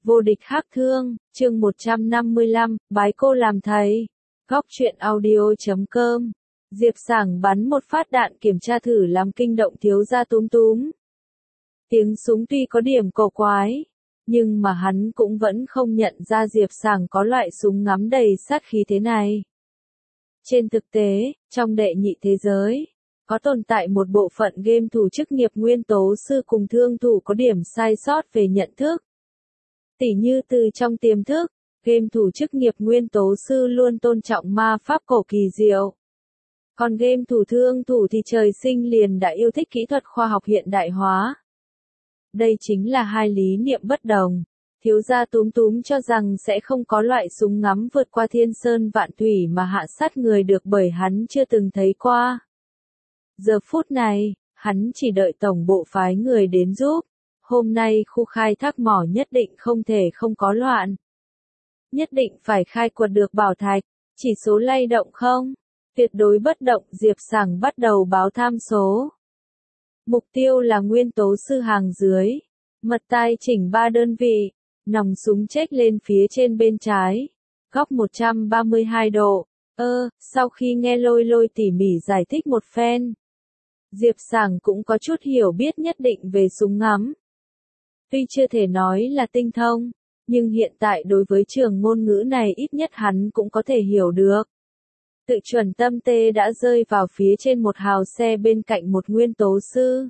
Vô địch hắc thương, chương 155, bái cô làm thầy. Góc truyện audio.com. Diệp Sảng bắn một phát đạn kiểm tra thử làm kinh động thiếu gia Túm Túm. Tiếng súng tuy có điểm cổ quái, nhưng mà hắn cũng vẫn không nhận ra Diệp Sảng có loại súng ngắm đầy sát khí thế này. Trên thực tế, trong đệ nhị thế giới, có tồn tại một bộ phận game thủ chức nghiệp nguyên tố sư cùng thương thủ có điểm sai sót về nhận thức. Tỉ như từ trong tiềm thức, game thủ chức nghiệp nguyên tố sư luôn tôn trọng ma pháp cổ kỳ diệu. Còn game thủ thương thủ thì trời sinh liền đã yêu thích kỹ thuật khoa học hiện đại hóa. Đây chính là hai lý niệm bất đồng. Thiếu gia Túm Túm cho rằng sẽ không có loại súng ngắm vượt qua thiên sơn vạn thủy mà hạ sát người được bởi hắn chưa từng thấy qua. Giờ phút này, hắn chỉ đợi tổng bộ phái người đến giúp. Hôm nay khu khai thác mỏ nhất định không thể không có loạn. Nhất định phải khai quật được bảo thạch, chỉ số lay động không? Tuyệt đối bất động. Diệp Sảng bắt đầu báo tham số. Mục tiêu là nguyên tố sư hàng dưới. Mật tai chỉnh 3 đơn vị. Nòng súng chếch lên phía trên bên trái. Góc 132 độ. Sau khi nghe Lôi Lôi tỉ mỉ giải thích một phen, Diệp Sảng cũng có chút hiểu biết nhất định về súng ngắm. Tuy chưa thể nói là tinh thông, nhưng hiện tại đối với trường ngôn ngữ này ít nhất hắn cũng có thể hiểu được. Tự chuẩn tâm tê đã rơi vào phía trên một hào xe bên cạnh một nguyên tố sư.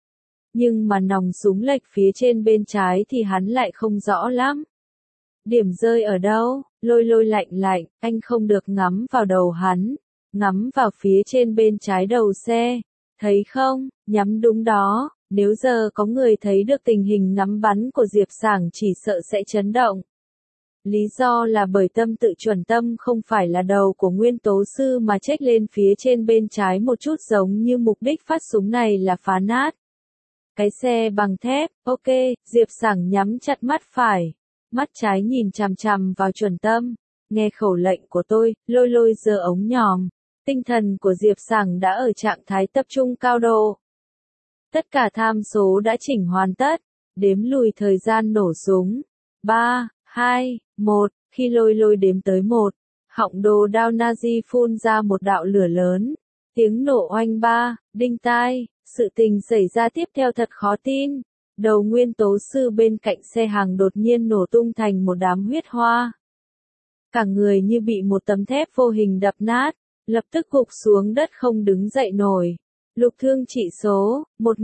Nhưng mà nòng súng lệch phía trên bên trái thì hắn lại không rõ lắm. Điểm rơi ở đâu? Lôi Lôi lạnh lạnh, anh không được ngắm vào đầu hắn, ngắm vào phía trên bên trái đầu xe. Thấy không, nhắm đúng đó. Nếu giờ có người thấy được tình hình ngắm bắn của Diệp Sảng chỉ sợ sẽ chấn động. Lý do là bởi tâm tự chuẩn tâm không phải là đầu của nguyên tố sư mà chếch lên phía trên bên trái một chút giống như mục đích phát súng này là phá nát cái xe bằng thép. Ok, Diệp Sảng nhắm chặt mắt phải, mắt trái nhìn chằm chằm vào chuẩn tâm. Nghe khẩu lệnh của tôi, Lôi Lôi giơ ống nhòm. Tinh thần của Diệp Sảng đã ở trạng thái tập trung cao độ. Tất cả tham số đã chỉnh hoàn tất, đếm lùi thời gian nổ súng. 3, 2, 1, khi Lôi Lôi đếm tới 1, họng đồ đao Nazi phun ra một đạo lửa lớn. Tiếng nổ oanh ba, đinh tai, sự tình xảy ra tiếp theo thật khó tin. Đầu nguyên tố sư bên cạnh xe hàng đột nhiên nổ tung thành một đám huyết hoa. Cả người như bị một tấm thép vô hình đập nát, lập tức gục xuống đất không đứng dậy nổi. Lục thương trị số,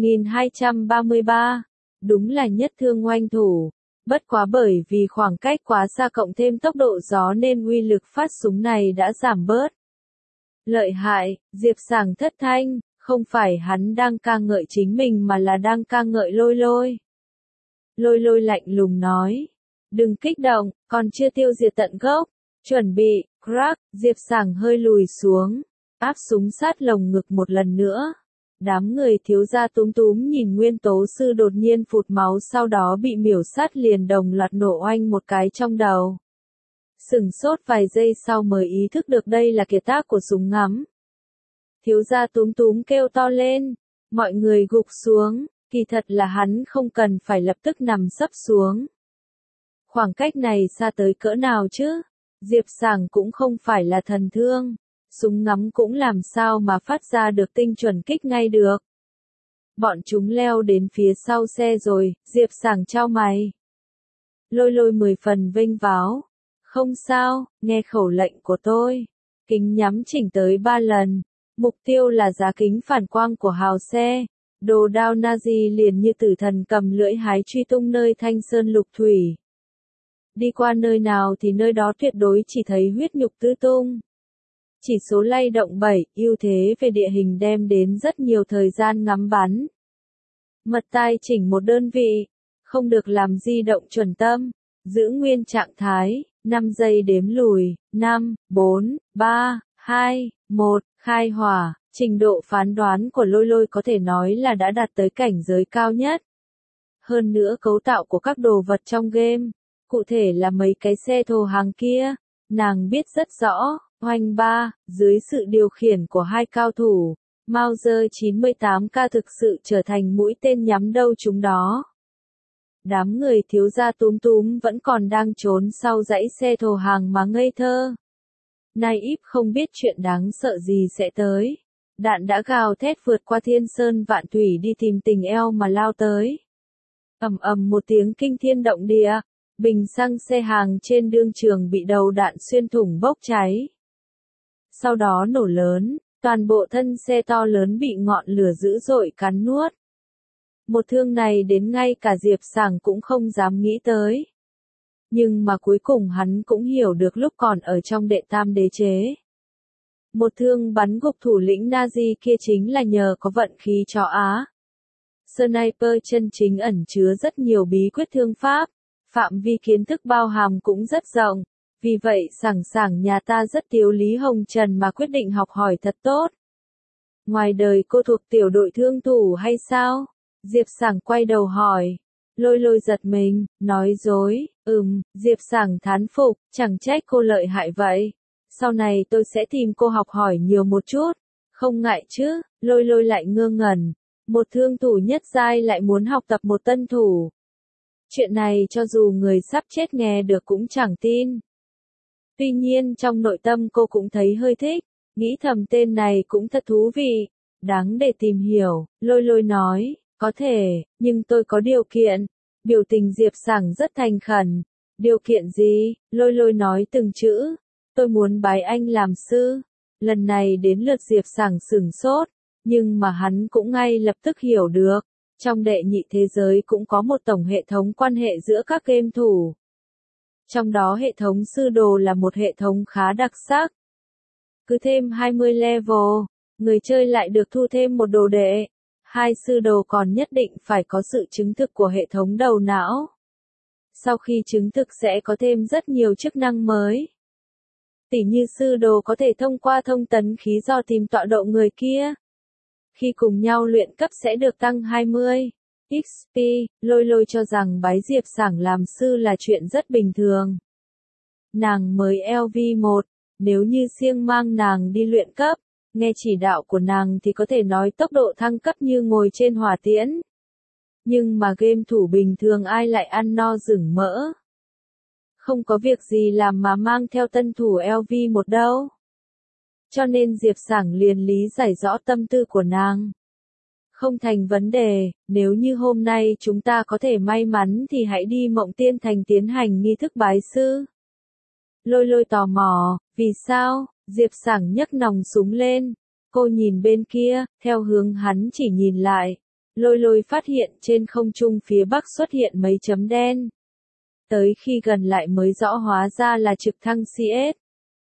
1233. Đúng là nhất thương oanh thủ. Bất quá bởi vì khoảng cách quá xa cộng thêm tốc độ gió nên uy lực phát súng này đã giảm bớt. Lợi hại, Diệp Sảng thất thanh, không phải hắn đang ca ngợi chính mình mà là đang ca ngợi Lôi Lôi. Lôi Lôi lạnh lùng nói. Đừng kích động, còn chưa tiêu diệt tận gốc. Chuẩn bị, crack, Diệp Sảng hơi lùi xuống. Áp súng sát lồng ngực một lần nữa. Đám người thiếu gia Túm Túm nhìn nguyên tố sư đột nhiên phụt máu sau đó bị miểu sát liền đồng loạt nổ oanh một cái trong đầu. Sửng sốt vài giây sau mới ý thức được đây là kiệt tác của súng ngắm. Thiếu gia Túm Túm kêu to lên. Mọi người gục xuống, kỳ thật là hắn không cần phải lập tức nằm sấp xuống. Khoảng cách này xa tới cỡ nào chứ? Diệp Sảng cũng không phải là thần thương. Súng ngắm cũng làm sao mà phát ra được tinh chuẩn kích ngay được. Bọn chúng leo đến phía sau xe rồi, Diệp Sảng chau mày. Lôi Lôi 10 phần vênh váo. Không sao, nghe khẩu lệnh của tôi. Kính nhắm chỉnh tới 3 lần. Mục tiêu là giá kính phản quang của hào xe. Đồ đao Nazi liền như tử thần cầm lưỡi hái truy tung nơi thanh sơn lục thủy. Đi qua nơi nào thì nơi đó tuyệt đối chỉ thấy huyết nhục tứ tung. Chỉ số lay động 7, ưu thế về địa hình đem đến rất nhiều thời gian ngắm bắn. Mật tai chỉnh một đơn vị, không được làm di động chuẩn tâm, giữ nguyên trạng thái, 5 giây đếm lùi, 5, 4, 3, 2, 1, khai hỏa. Trình độ phán đoán của Lôi Lôi có thể nói là đã đạt tới cảnh giới cao nhất. Hơn nữa cấu tạo của các đồ vật trong game, cụ thể là mấy cái xe thồ hàng kia, nàng biết rất rõ. Oanh ba, dưới sự điều khiển của hai cao thủ, Mauser 98K thực sự trở thành mũi tên nhắm đâu chúng đó. Đám người thiếu gia Túm Túm vẫn còn đang trốn sau dãy xe thồ hàng mà ngây thơ. Nai íp không biết chuyện đáng sợ gì sẽ tới. Đạn đã gào thét vượt qua thiên sơn vạn thủy đi tìm tình eo mà lao tới. Ầm ầm một tiếng kinh thiên động địa, bình xăng xe hàng trên đương trường bị đầu đạn xuyên thủng bốc cháy. Sau đó nổ lớn, toàn bộ thân xe to lớn bị ngọn lửa dữ dội cắn nuốt. Một thương này đến ngay cả Diệp Sảng cũng không dám nghĩ tới. Nhưng mà cuối cùng hắn cũng hiểu được lúc còn ở trong đệ tam đế chế. Một thương bắn gục thủ lĩnh Nazi kia chính là nhờ có vận khí cho Á. Sniper chân chính ẩn chứa rất nhiều bí quyết thương pháp, phạm vi kiến thức bao hàm cũng rất rộng, vì vậy Sảng nhà ta rất thiếu Lý Hồng Trần mà quyết định học hỏi thật tốt. Ngoài đời cô thuộc tiểu đội thương thủ hay sao? Diệp Sảng quay đầu hỏi. Lôi Lôi giật mình, nói dối, Diệp Sảng thán phục, chẳng trách cô lợi hại vậy. Sau này tôi sẽ tìm cô học hỏi nhiều một chút. Không ngại chứ, Lôi Lôi lại ngơ ngẩn. Một thương thủ nhất giai lại muốn học tập một tân thủ. Chuyện này cho dù người sắp chết nghe được cũng chẳng tin. Tuy nhiên trong nội tâm cô cũng thấy hơi thích, nghĩ thầm tên này cũng thật thú vị, đáng để tìm hiểu. Lôi Lôi nói, có thể, nhưng tôi có điều kiện. Biểu tình Diệp Sảng rất thành khẩn. Điều kiện gì? Lôi Lôi nói từng chữ. Tôi muốn bái anh làm sư. Lần này đến lượt Diệp Sảng sửng sốt, nhưng mà hắn cũng ngay lập tức hiểu được. Trong đệ nhị thế giới cũng có một tổng hệ thống quan hệ giữa các game thủ. Trong đó hệ thống sư đồ là một hệ thống khá đặc sắc. Cứ thêm 20 level, người chơi lại được thu thêm một đồ đệ. 2 sư đồ còn nhất định phải có sự chứng thực của hệ thống đầu não. Sau khi chứng thực sẽ có thêm rất nhiều chức năng mới. Tỉ như sư đồ có thể thông qua thông tấn khí do tìm tọa độ người kia. Khi cùng nhau luyện cấp sẽ được tăng 20 XP. Lôi Lôi cho rằng bái Diệp Sảng làm sư là chuyện rất bình thường. Nàng mới LV1, nếu như siêng mang nàng đi luyện cấp, nghe chỉ đạo của nàng thì có thể nói tốc độ thăng cấp như ngồi trên hỏa tiễn. Nhưng mà game thủ bình thường ai lại ăn no rửng mỡ. Không có việc gì làm mà mang theo tân thủ LV1 đâu. Cho nên Diệp Sảng liền lý giải rõ tâm tư của nàng. Không thành vấn đề, nếu như hôm nay chúng ta có thể may mắn thì hãy đi Mộng Tiên Thành tiến hành nghi thức bái sư. Lôi Lôi tò mò, vì sao? Diệp Sảng nhấc nòng súng lên. Cô nhìn bên kia, theo hướng hắn chỉ nhìn lại. Lôi Lôi phát hiện trên không trung phía bắc xuất hiện mấy chấm đen. Tới khi gần lại mới rõ hóa ra là trực thăng CS.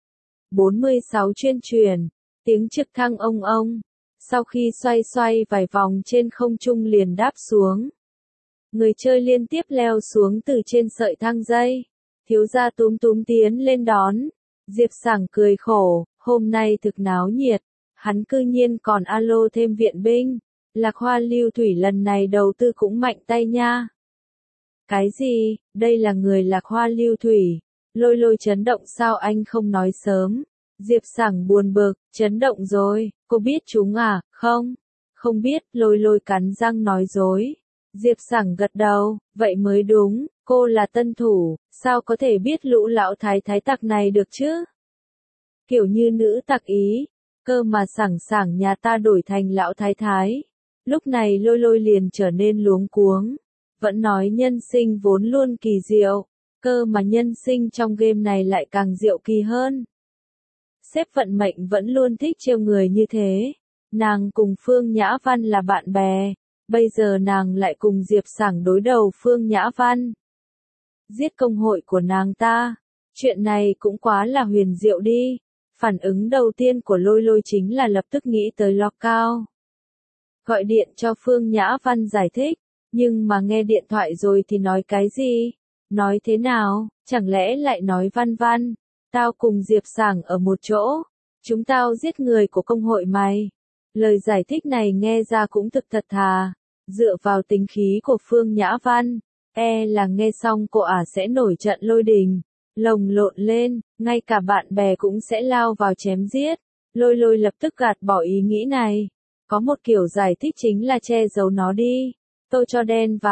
46 chuyên truyền, tiếng trực thăng ông. Sau khi xoay vài vòng trên không trung liền đáp xuống. Người chơi liên tiếp leo xuống từ trên sợi thang dây. Thiếu gia Túm Túm tiến lên đón. Diệp Sảng cười khổ, hôm nay thực náo nhiệt. Hắn cư nhiên còn alo thêm viện binh. Lạc Hoa Lưu Thủy lần này đầu tư cũng mạnh tay nha. Cái gì, đây là người Lạc Hoa Lưu Thủy. Lôi Lôi chấn động sao anh không nói sớm. Diệp Sảng buồn bực, chấn động rồi, cô biết chúng à, không biết, Lôi Lôi cắn răng nói dối. Diệp Sảng gật đầu, vậy mới đúng, cô là tân thủ, sao có thể biết lũ lão thái tặc này được chứ? Kiểu như nữ tặc Ý, cơ mà Sảng nhà ta đổi thành lão thái. Lúc này Lôi Lôi liền trở nên luống cuống. Vẫn nói nhân sinh vốn luôn kỳ diệu, cơ mà nhân sinh trong game này lại càng diệu kỳ hơn. Sếp vận mệnh vẫn luôn thích trêu người như thế. Nàng cùng Phương Nhã Văn là bạn bè, bây giờ nàng lại cùng Diệp Sảng đối đầu Phương Nhã Văn. Giết công hội của nàng ta, chuyện này cũng quá là huyền diệu đi. Phản ứng đầu tiên của Lôi Lôi chính là lập tức nghĩ tới Lockout. Gọi điện cho Phương Nhã Văn giải thích, nhưng mà nghe điện thoại rồi thì nói cái gì? Nói thế nào? Chẳng lẽ lại nói Văn, tao cùng Diệp Sảng ở một chỗ, chúng tao giết người của công hội mày. Lời giải thích này nghe ra cũng thực thật thà, dựa vào tính khí của Phương Nhã Văn, là nghe xong cô sẽ nổi trận lôi đình, lồng lộn lên, ngay cả bạn bè cũng sẽ lao vào chém giết. Lôi Lôi lập tức gạt bỏ ý nghĩ này. Có một kiểu giải thích chính là che giấu nó đi. Tôi cho đen vào,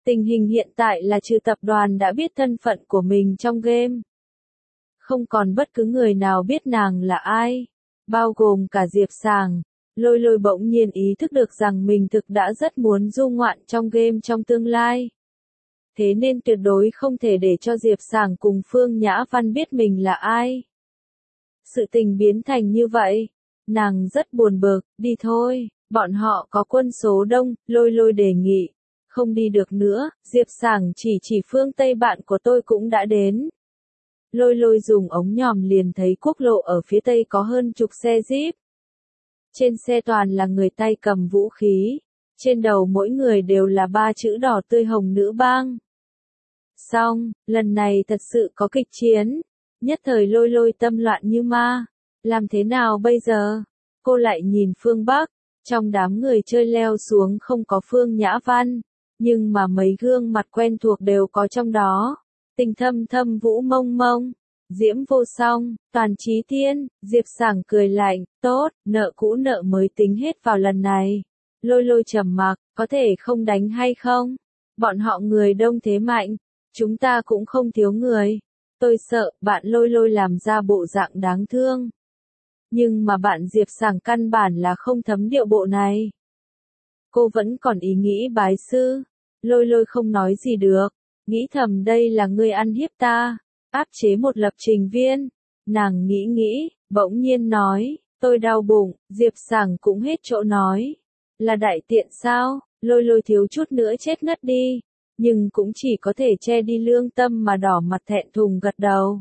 Tình hình hiện tại là trừ tập đoàn đã biết thân phận của mình trong game. Không còn bất cứ người nào biết nàng là ai, bao gồm cả Diệp Sàng. Lôi Lôi bỗng nhiên ý thức được rằng mình thực đã rất muốn du ngoạn trong game trong tương lai. Thế nên tuyệt đối không thể để cho Diệp Sàng cùng Phương Nhã Văn biết mình là ai. Sự tình biến thành như vậy, nàng rất buồn bực, đi thôi, bọn họ có quân số đông, Lôi Lôi đề nghị. Không đi được nữa, Diệp Sàng chỉ phương Tây bạn của tôi cũng đã đến. Lôi Lôi dùng ống nhòm liền thấy quốc lộ ở phía Tây có hơn chục xe Jeep. Trên xe toàn là người tay cầm vũ khí, trên đầu mỗi người đều là 3 chữ đỏ tươi hồng nữ bang. Xong, lần này thật sự có kịch chiến, nhất thời Lôi Lôi tâm loạn như ma, làm thế nào bây giờ? Cô lại nhìn phương Bắc, trong đám người chơi leo xuống không có Phương Nhã Văn, nhưng mà mấy gương mặt quen thuộc đều có trong đó. Tình Thâm Thâm, Vũ Mông Mông, Diễm Vô Song, Toàn Chí Thiên. Diệp Sàng cười lạnh, tốt, nợ cũ nợ mới tính hết vào lần này. Lôi Lôi trầm mặc, có thể không đánh hay không? Bọn họ người đông thế mạnh, chúng ta cũng không thiếu người. Tôi sợ bạn Lôi Lôi làm ra bộ dạng đáng thương. Nhưng mà bạn Diệp Sàng căn bản là không thấm điệu bộ này. Cô vẫn còn ý nghĩ bái sư. Lôi Lôi không nói gì được, nghĩ thầm đây là ngươi ăn hiếp ta, áp chế một lập trình viên. Nàng nghĩ, bỗng nhiên nói, tôi đau bụng. Diệp Sàng cũng hết chỗ nói. Là đại tiện sao? Lôi Lôi thiếu chút nữa chết ngất đi, nhưng cũng chỉ có thể che đi lương tâm mà đỏ mặt thẹn thùng gật đầu.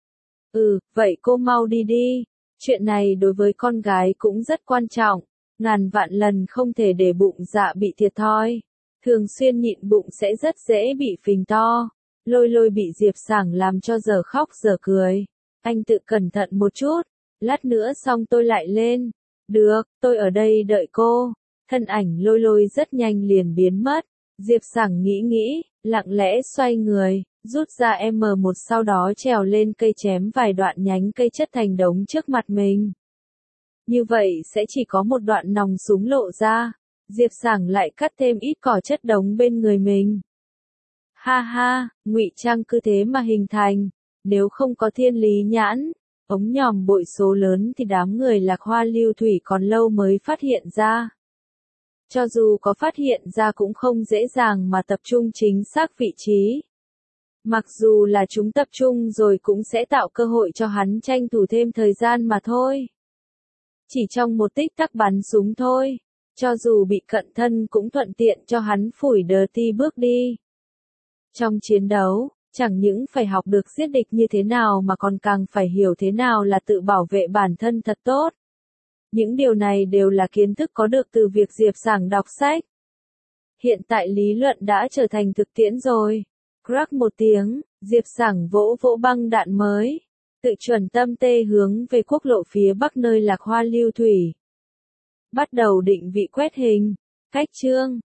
Vậy cô mau đi đi. Chuyện này đối với con gái cũng rất quan trọng, ngàn vạn lần không thể để bụng dạ bị thiệt thòi. Thường xuyên nhịn bụng sẽ rất dễ bị phình to. Lôi Lôi bị Diệp Sàng làm cho giờ khóc giờ cười. Anh tự cẩn thận một chút, lát nữa xong tôi lại lên. Được, tôi ở đây đợi cô. Thân ảnh Lôi Lôi rất nhanh liền biến mất. Diệp Sàng nghĩ, lặng lẽ xoay người, rút ra M1 sau đó trèo lên cây chém vài đoạn nhánh cây chất thành đống trước mặt mình. Như vậy sẽ chỉ có một đoạn nòng súng lộ ra. Diệp Sàng lại cắt thêm ít cỏ chất đống bên người mình. Ha ha, ngụy trang cứ thế mà hình thành. Nếu không có thiên lý nhãn, ống nhòm bội số lớn thì đám người Lạc Hoa Lưu Thủy còn lâu mới phát hiện ra. Cho dù có phát hiện ra cũng không dễ dàng mà tập trung chính xác vị trí. Mặc dù là chúng tập trung rồi cũng sẽ tạo cơ hội cho hắn tranh thủ thêm thời gian mà thôi. Chỉ trong một tích tắc bắn súng thôi, cho dù bị cận thân cũng thuận tiện cho hắn phủi đờ ti bước đi. Trong chiến đấu, chẳng những phải học được giết địch như thế nào mà còn càng phải hiểu thế nào là tự bảo vệ bản thân thật tốt. Những điều này đều là kiến thức có được từ việc Diệp Sàng đọc sách. Hiện tại lý luận đã trở thành thực tiễn rồi. Crack một tiếng, Diệp Sàng vỗ băng đạn mới. Tự chuẩn tâm tê hướng về quốc lộ phía bắc nơi Lạc Hoa Lưu Thủy. Bắt đầu định vị quét hình. Cách chương.